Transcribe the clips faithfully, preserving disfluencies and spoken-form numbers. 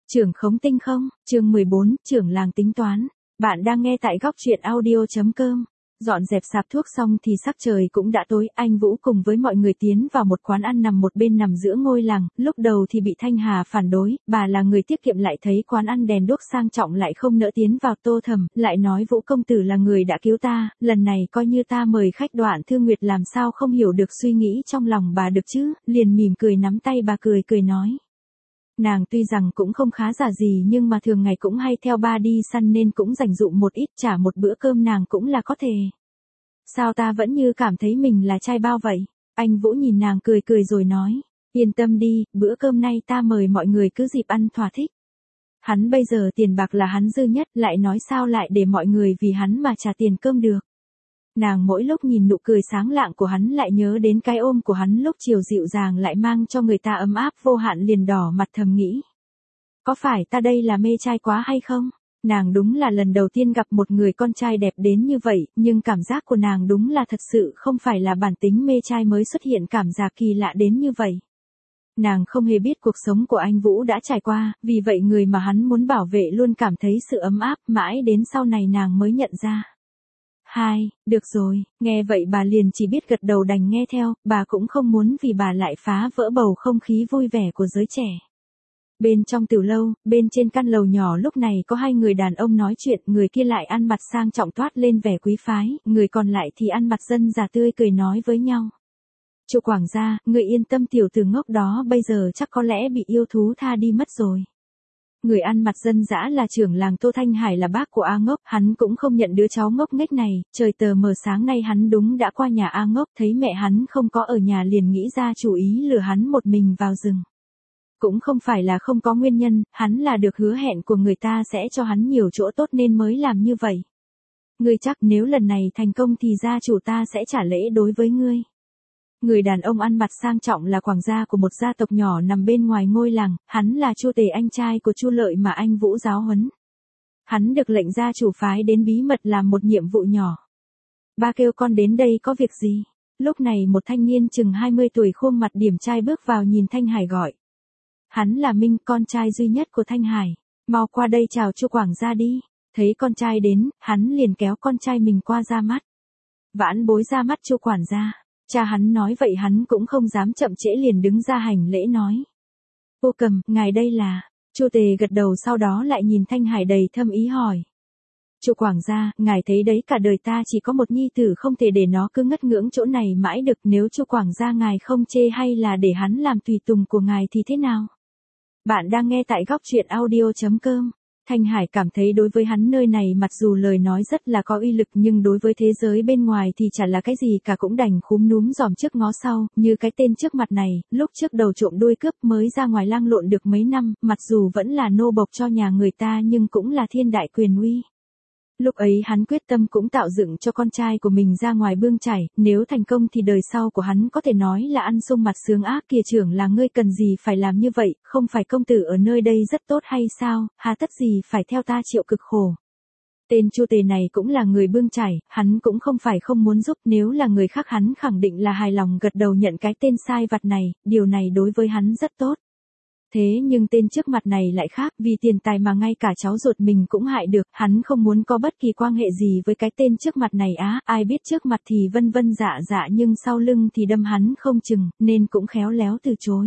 Trưởng khống tinh không, chương mười bốn, trưởng làng tính toán. Bạn đang nghe tại góc truyện audio.com. Dọn dẹp sạp thuốc xong thì sắc trời cũng đã tối, anh Vũ cùng với mọi người tiến vào một quán ăn nằm một bên nằm giữa ngôi làng, lúc đầu thì bị Thanh Hà phản đối, bà là người tiết kiệm lại thấy quán ăn đèn đuốc sang trọng lại không nỡ tiến vào Tô Thầm, lại nói Vũ công tử là người đã cứu ta, lần này coi như ta mời khách. Đoạn Thương Nguyệt làm sao không hiểu được suy nghĩ trong lòng bà được chứ, liền mỉm cười nắm tay bà cười cười nói. Nàng tuy rằng cũng không khá giả gì nhưng mà thường ngày cũng hay theo ba đi săn nên cũng dành dụm một ít, trả một bữa cơm nàng cũng là có thể. Sao ta vẫn như cảm thấy mình là trai bao vậy? Anh Vũ nhìn nàng cười cười rồi nói, yên tâm đi, bữa cơm nay ta mời mọi người cứ dịp ăn thỏa thích. Hắn bây giờ tiền bạc là hắn dư nhất, lại nói sao lại để mọi người vì hắn mà trả tiền cơm được. Nàng mỗi lúc nhìn nụ cười sáng lạng của hắn lại nhớ đến cái ôm của hắn lúc chiều dịu dàng lại mang cho người ta ấm áp vô hạn, liền đỏ mặt thầm nghĩ. Có phải ta đây là mê trai quá hay không? Nàng đúng là lần đầu tiên gặp một người con trai đẹp đến như vậy, nhưng cảm giác của nàng đúng là thật sự không phải là bản tính mê trai mới xuất hiện cảm giác kỳ lạ đến như vậy. Nàng không hề biết cuộc sống của anh Vũ đã trải qua, vì vậy người mà hắn muốn bảo vệ luôn cảm thấy sự ấm áp, mãi đến sau này nàng mới nhận ra. Hai, được rồi, nghe vậy bà liền chỉ biết gật đầu đành nghe theo, bà cũng không muốn vì bà lại phá vỡ bầu không khí vui vẻ của giới trẻ. Bên trong tiểu lâu, bên trên căn lầu nhỏ lúc này có hai người đàn ông nói chuyện, người kia lại ăn mặc sang trọng toát lên vẻ quý phái, người còn lại thì ăn mặc dân già tươi cười nói với nhau. Chu Quảng gia, người yên tâm, tiểu tử ngốc đó bây giờ chắc có lẽ bị yêu thú tha đi mất rồi. Người ăn mặc dân dã là trưởng làng Tô Thanh Hải, là bác của A Ngốc, hắn cũng không nhận đứa cháu ngốc nghếch này, trời tờ mờ sáng nay hắn đúng đã qua nhà A Ngốc, thấy mẹ hắn không có ở nhà liền nghĩ ra chủ ý lừa hắn một mình vào rừng. Cũng không phải là không có nguyên nhân, hắn là được hứa hẹn của người ta sẽ cho hắn nhiều chỗ tốt nên mới làm như vậy. Ngươi chắc nếu lần này thành công thì gia chủ ta sẽ trả lễ đối với ngươi. Người đàn ông ăn mặc sang trọng là quản gia của một gia tộc nhỏ nằm bên ngoài ngôi làng, hắn là Chu Tề, anh trai của Chu Lợi mà anh Vũ giáo huấn. Hắn được lệnh gia chủ phái đến bí mật làm một nhiệm vụ nhỏ. Ba kêu con đến đây có việc gì? Lúc này một thanh niên chừng hai mươi tuổi khuôn mặt điển trai bước vào nhìn Thanh Hải gọi. Hắn là Minh, con trai duy nhất của Thanh Hải. Mau qua đây chào Chu Quảng gia đi. Thấy con trai đến, hắn liền kéo con trai mình qua ra mắt. Vãn bối ra mắt Chu Quản gia. Cha hắn nói vậy hắn cũng không dám chậm trễ liền đứng ra hành lễ nói. Cô Cầm, ngài đây là. Chu Tề gật đầu sau đó lại nhìn Thanh Hải đầy thâm ý hỏi. Chu Quảng gia, ngài thấy đấy, cả đời ta chỉ có một nhi tử, không thể để nó cứ ngất ngưỡng chỗ này mãi được, nếu Chu Quảng gia ngài không chê hay là để hắn làm tùy tùng của ngài thì thế nào? Bạn đang nghe tại góc truyện audio.com. Thanh Hải cảm thấy đối với hắn nơi này mặc dù lời nói rất là có uy lực nhưng đối với thế giới bên ngoài thì chả là cái gì cả, cũng đành khúm núm giòm trước ngó sau, như cái tên trước mặt này, lúc trước đầu trộm đuôi cướp mới ra ngoài lang lộn được mấy năm, mặc dù vẫn là nô bộc cho nhà người ta nhưng cũng là thiên đại quyền uy. Lúc ấy hắn quyết tâm cũng tạo dựng cho con trai của mình ra ngoài bươn chải, nếu thành công thì đời sau của hắn có thể nói là ăn sung mặt sướng. Ác kìa trưởng là ngươi cần gì phải làm như vậy, không phải công tử ở nơi đây rất tốt hay sao, hà tất gì phải theo ta chịu cực khổ. Tên Chu Tề này cũng là người bươn chải, hắn cũng không phải không muốn giúp, nếu là người khác hắn khẳng định là hài lòng gật đầu nhận cái tên sai vặt này, điều này đối với hắn rất tốt. Thế nhưng tên trước mặt này lại khác, vì tiền tài mà ngay cả cháu ruột mình cũng hại được, hắn không muốn có bất kỳ quan hệ gì với cái tên trước mặt này á, ai biết trước mặt thì vân vân dạ dạ nhưng sau lưng thì đâm hắn không chừng, nên cũng khéo léo từ chối.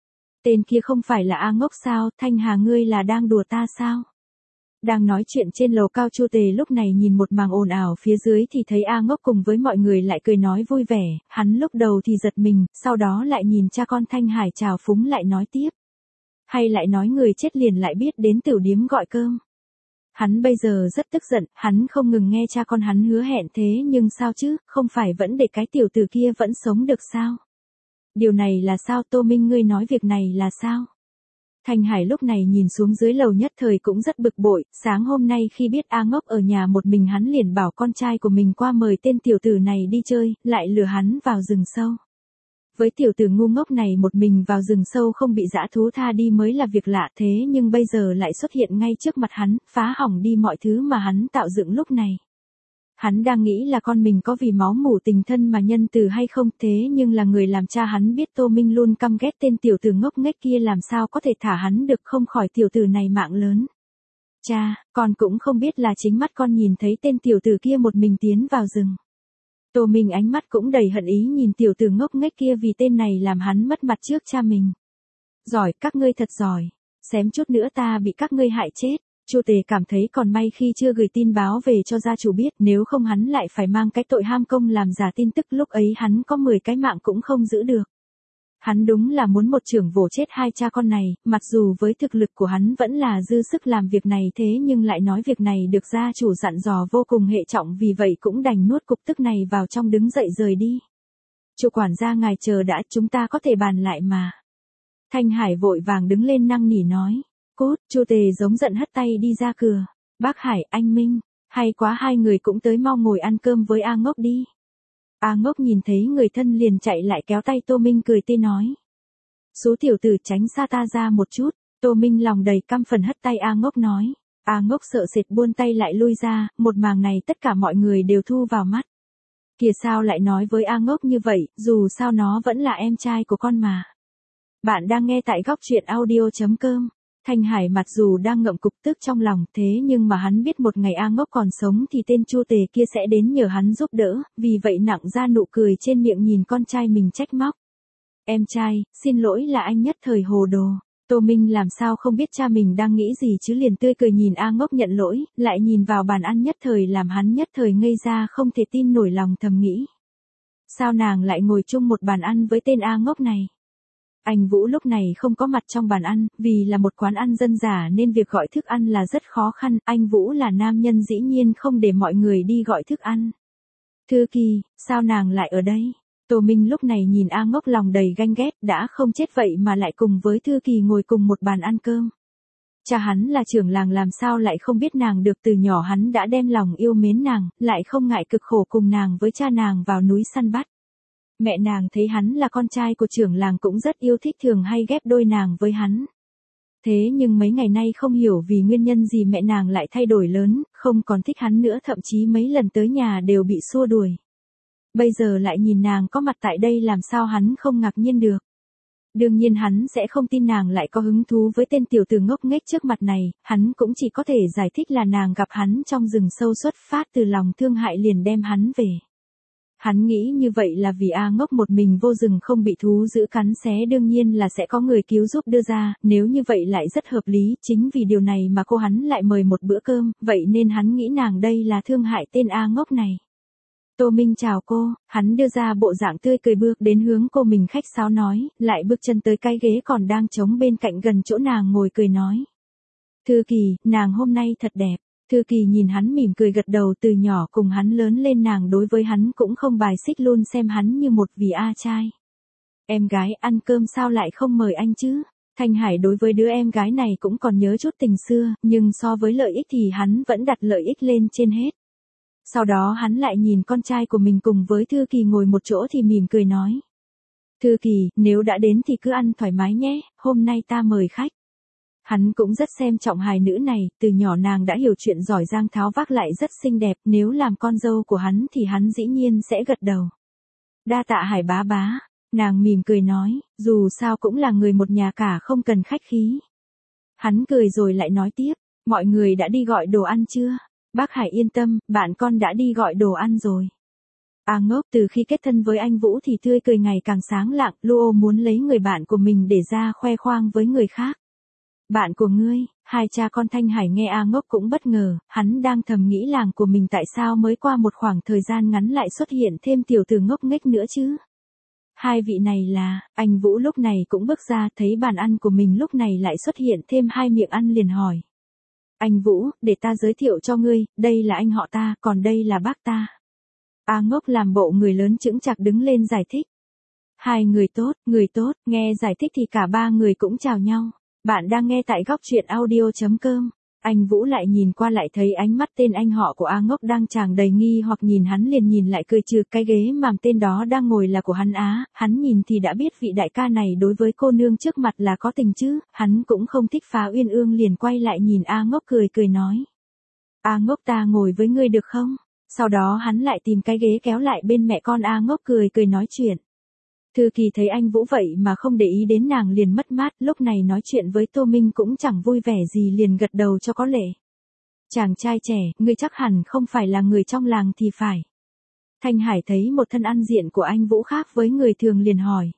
Tên kia không phải là A Ngốc sao, Thanh Hà ngươi là đang đùa ta sao? Đang nói chuyện trên lầu cao, Chu Tề lúc này nhìn một màng ồn ào phía dưới thì thấy A Ngốc cùng với mọi người lại cười nói vui vẻ, hắn lúc đầu thì giật mình, sau đó lại nhìn cha con Thanh Hải chào phúng lại nói tiếp. Hay lại nói người chết liền lại biết đến tiểu điếm gọi cơm. Hắn bây giờ rất tức giận, hắn không ngừng nghe cha con hắn hứa hẹn thế nhưng sao chứ, không phải vẫn để cái tiểu tử kia vẫn sống được sao? Điều này là sao, Tô Minh ngươi nói việc này là sao? Thanh Hải lúc này nhìn xuống dưới lầu nhất thời cũng rất bực bội, sáng hôm nay khi biết A Ngốc ở nhà một mình hắn liền bảo con trai của mình qua mời tên tiểu tử này đi chơi, lại lừa hắn vào rừng sâu. Với tiểu tử ngu ngốc này một mình vào rừng sâu không bị dã thú tha đi mới là việc lạ, thế nhưng bây giờ lại xuất hiện ngay trước mặt hắn, phá hỏng đi mọi thứ mà hắn tạo dựng lúc này. Hắn đang nghĩ là con mình có vì máu mủ tình thân mà nhân từ hay không, thế nhưng là người làm cha hắn biết Tô Minh luôn căm ghét tên tiểu tử ngốc nghếch kia, làm sao có thể thả hắn được, không khỏi tiểu tử này mạng lớn. Cha, con cũng không biết là chính mắt con nhìn thấy tên tiểu tử kia một mình tiến vào rừng. Tô Minh ánh mắt cũng đầy hận ý nhìn tiểu tử ngốc nghếch kia, vì tên này làm hắn mất mặt trước cha mình. Giỏi, các ngươi thật giỏi. Xém chút nữa ta bị các ngươi hại chết. Chu Tề cảm thấy còn may khi chưa gửi tin báo về cho gia chủ biết, nếu không hắn lại phải mang cái tội ham công làm giả tin tức, lúc ấy hắn có mười cái mạng cũng không giữ được. Hắn đúng là muốn một chưởng vỗ chết hai cha con này, mặc dù với thực lực của hắn vẫn là dư sức làm việc này, thế nhưng lại nói việc này được gia chủ dặn dò vô cùng hệ trọng, vì vậy cũng đành nuốt cục tức này vào trong, đứng dậy rời đi. Chu quản gia ngài chờ đã, chúng ta có thể bàn lại mà. Thanh Hải vội vàng đứng lên năn nỉ nói. Cút, Chu Tề giống giận hất tay đi ra cửa. Bác Hải, anh Minh, hay quá, hai người cũng tới, mau ngồi ăn cơm với A Ngốc đi. A Ngốc nhìn thấy người thân liền chạy lại kéo tay Tô Minh cười tươi nói. Số tiểu tử tránh xa ta ra một chút. Tô Minh lòng đầy căm phẫn hất tay A Ngốc nói. A Ngốc sợ sệt buông tay lại lui ra, một màn này tất cả mọi người đều thu vào mắt. Kìa sao lại nói với A Ngốc như vậy, dù sao nó vẫn là em trai của con mà. Bạn đang nghe tại góc truyện audio chấm com. Thanh Hải mặc dù đang ngậm cục tức trong lòng, thế nhưng mà hắn biết một ngày A Ngốc còn sống thì tên Chu Tề kia sẽ đến nhờ hắn giúp đỡ, vì vậy nặng ra nụ cười trên miệng nhìn con trai mình trách móc. Em trai, xin lỗi là anh nhất thời hồ đồ. Tô Minh làm sao không biết cha mình đang nghĩ gì chứ, liền tươi cười nhìn A Ngốc nhận lỗi, lại nhìn vào bàn ăn nhất thời làm hắn nhất thời ngây ra, không thể tin nổi, lòng thầm nghĩ. Sao nàng lại ngồi chung một bàn ăn với tên A Ngốc này? Anh Vũ lúc này không có mặt trong bàn ăn, vì là một quán ăn dân dã nên việc gọi thức ăn là rất khó khăn, anh Vũ là nam nhân dĩ nhiên không để mọi người đi gọi thức ăn. Thư Kỳ, sao nàng lại ở đây? Tô Minh lúc này nhìn A Ngốc lòng đầy ganh ghét, đã không chết vậy mà lại cùng với Thư Kỳ ngồi cùng một bàn ăn cơm. Cha hắn là trưởng làng làm sao lại không biết nàng được, từ nhỏ hắn đã đem lòng yêu mến nàng, lại không ngại cực khổ cùng nàng với cha nàng vào núi săn bắt. Mẹ nàng thấy hắn là con trai của trưởng làng cũng rất yêu thích, thường hay ghép đôi nàng với hắn. Thế nhưng mấy ngày nay không hiểu vì nguyên nhân gì mẹ nàng lại thay đổi lớn, không còn thích hắn nữa, thậm chí mấy lần tới nhà đều bị xua đuổi. Bây giờ lại nhìn nàng có mặt tại đây, làm sao hắn không ngạc nhiên được. Đương nhiên hắn sẽ không tin nàng lại có hứng thú với tên tiểu tử ngốc nghếch trước mặt này, hắn cũng chỉ có thể giải thích là nàng gặp hắn trong rừng sâu, xuất phát từ lòng thương hại liền đem hắn về. Hắn nghĩ như vậy là vì A Ngốc một mình vô rừng không bị thú dữ cắn xé, đương nhiên là sẽ có người cứu giúp đưa ra, nếu như vậy lại rất hợp lý, chính vì điều này mà cô hắn lại mời một bữa cơm, vậy nên hắn nghĩ nàng đây là thương hại tên A Ngốc này. Tô Minh chào cô, hắn đưa ra bộ dạng tươi cười bước đến hướng cô mình khách sáo nói, lại bước chân tới cái ghế còn đang trống bên cạnh gần chỗ nàng ngồi cười nói. Thư Kỳ, nàng hôm nay thật đẹp. Thư Kỳ nhìn hắn mỉm cười gật đầu, từ nhỏ cùng hắn lớn lên nàng đối với hắn cũng không bài xích, luôn xem hắn như một vì A trai. Em gái ăn cơm sao lại không mời anh chứ? Thanh Hải đối với đứa em gái này cũng còn nhớ chút tình xưa, nhưng so với lợi ích thì hắn vẫn đặt lợi ích lên trên hết. Sau đó hắn lại nhìn con trai của mình cùng với Thư Kỳ ngồi một chỗ thì mỉm cười nói. Thư Kỳ, nếu đã đến thì cứ ăn thoải mái nhé, hôm nay ta mời khách. Hắn cũng rất xem trọng hài nữ này, từ nhỏ nàng đã hiểu chuyện, giỏi giang tháo vác lại rất xinh đẹp, nếu làm con dâu của hắn thì hắn dĩ nhiên sẽ gật đầu. Đa tạ Hải bá bá, nàng mỉm cười nói, dù sao cũng là người một nhà cả, không cần khách khí. Hắn cười rồi lại nói tiếp, mọi người đã đi gọi đồ ăn chưa? Bác Hải yên tâm, bạn con đã đi gọi đồ ăn rồi. A Ngốc từ khi kết thân với anh Vũ thì tươi cười ngày càng sáng lạng, Luo muốn lấy người bạn của mình để ra khoe khoang với người khác. Bạn của ngươi, hai cha con Thanh Hải nghe A Ngốc cũng bất ngờ, hắn đang thầm nghĩ làng của mình tại sao mới qua một khoảng thời gian ngắn lại xuất hiện thêm tiểu tử ngốc nghếch nữa chứ. Hai vị này là, anh Vũ lúc này cũng bước ra, thấy bàn ăn của mình lúc này lại xuất hiện thêm hai miệng ăn liền hỏi. Anh Vũ, để ta giới thiệu cho ngươi, đây là anh họ ta, còn đây là bác ta. A Ngốc làm bộ người lớn chững chạc đứng lên giải thích. Hai người tốt, người tốt, nghe giải thích thì cả ba người cũng chào nhau. Bạn đang nghe tại góc truyện audio chấm com. Anh Vũ lại nhìn qua lại thấy ánh mắt tên anh họ của A Ngốc đang tràn đầy nghi hoặc, nhìn hắn liền nhìn lại cười trừ, cái ghế mà tên đó đang ngồi là của hắn á, hắn nhìn thì đã biết vị đại ca này đối với cô nương trước mặt là có tình chứ, hắn cũng không thích phá uyên ương liền quay lại nhìn A Ngốc cười cười nói. A Ngốc, ta ngồi với ngươi được không? Sau đó hắn lại tìm cái ghế kéo lại bên mẹ con A Ngốc cười cười nói chuyện. Thư Kỳ thấy anh Vũ vậy mà không để ý đến nàng liền mất mát, lúc này nói chuyện với Tô Minh cũng chẳng vui vẻ gì liền gật đầu cho có lệ. Chàng trai trẻ, ngươi chắc hẳn không phải là người trong làng thì phải. Thanh Hải thấy một thân ăn diện của anh Vũ khác với người thường liền hỏi.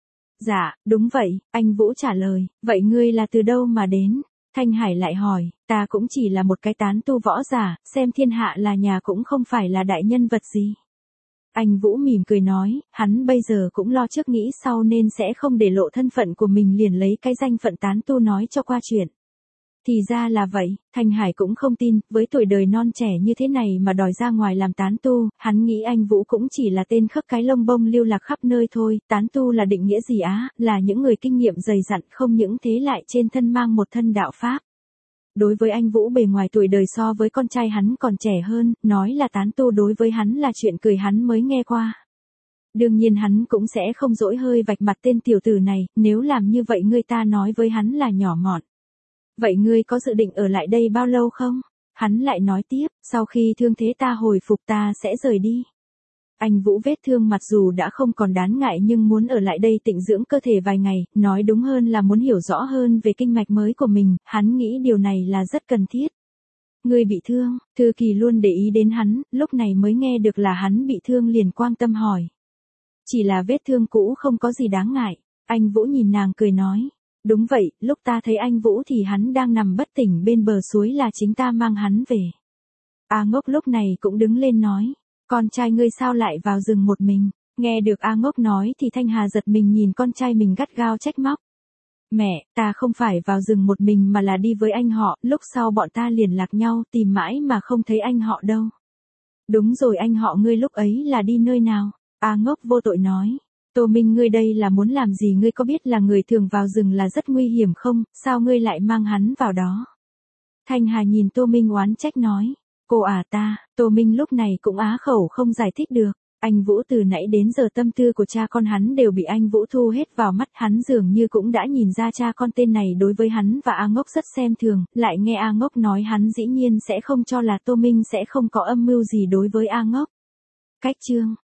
Dạ, đúng vậy, anh Vũ trả lời, vậy ngươi là từ đâu mà đến? Thanh Hải lại hỏi, ta cũng chỉ là một cái tán tu võ giả, xem thiên hạ là nhà cũng không phải là đại nhân vật gì. Anh Vũ mỉm cười nói, hắn bây giờ cũng lo trước nghĩ sau nên sẽ không để lộ thân phận của mình liền lấy cái danh phận tán tu nói cho qua chuyện. Thì ra là vậy, Thanh Hải cũng không tin, với tuổi đời non trẻ như thế này mà đòi ra ngoài làm tán tu, hắn nghĩ anh Vũ cũng chỉ là tên khất cái lông bông lưu lạc khắp nơi thôi, tán tu là định nghĩa gì á, là những người kinh nghiệm dày dặn không những thế lại trên thân mang một thân đạo pháp. Đối với anh Vũ bề ngoài tuổi đời so với con trai hắn còn trẻ hơn, nói là tán tu đối với hắn là chuyện cười hắn mới nghe qua. Đương nhiên hắn cũng sẽ không dỗi hơi vạch mặt tên tiểu tử này, nếu làm như vậy người ta nói với hắn là nhỏ mọn. Vậy ngươi có dự định ở lại đây bao lâu không? Hắn lại nói tiếp, sau khi thương thế ta hồi phục ta sẽ rời đi. Anh Vũ vết thương mặc dù đã không còn đáng ngại nhưng muốn ở lại đây tịnh dưỡng cơ thể vài ngày, nói đúng hơn là muốn hiểu rõ hơn về kinh mạch mới của mình, hắn nghĩ điều này là rất cần thiết. Ngươi bị thương, Thư Kỳ luôn để ý đến hắn, lúc này mới nghe được là hắn bị thương liền quan tâm hỏi. Chỉ là vết thương cũ không có gì đáng ngại, anh Vũ nhìn nàng cười nói. Đúng vậy, lúc ta thấy anh Vũ thì hắn đang nằm bất tỉnh bên bờ suối là chính ta mang hắn về. A Ngốc lúc này cũng đứng lên nói, con trai ngươi sao lại vào rừng một mình, nghe được A Ngốc nói thì Thanh Hà giật mình nhìn con trai mình gắt gao trách móc. Mẹ, ta không phải vào rừng một mình mà là đi với anh họ, lúc sau bọn ta liền lạc nhau tìm mãi mà không thấy anh họ đâu. Đúng rồi anh họ ngươi lúc ấy là đi nơi nào? A Ngốc vô tội nói. Tô Minh ngươi đây là muốn làm gì ngươi có biết là người thường vào rừng là rất nguy hiểm không, sao ngươi lại mang hắn vào đó? Thanh Hà nhìn Tô Minh oán trách nói, cô à ta, Tô Minh lúc này cũng á khẩu không giải thích được, anh Vũ từ nãy đến giờ tâm tư của cha con hắn đều bị anh Vũ thu hết vào mắt hắn dường như cũng đã nhìn ra cha con tên này đối với hắn và A Ngốc rất xem thường, lại nghe A Ngốc nói hắn dĩ nhiên sẽ không cho là Tô Minh sẽ không có âm mưu gì đối với A Ngốc. Cách chương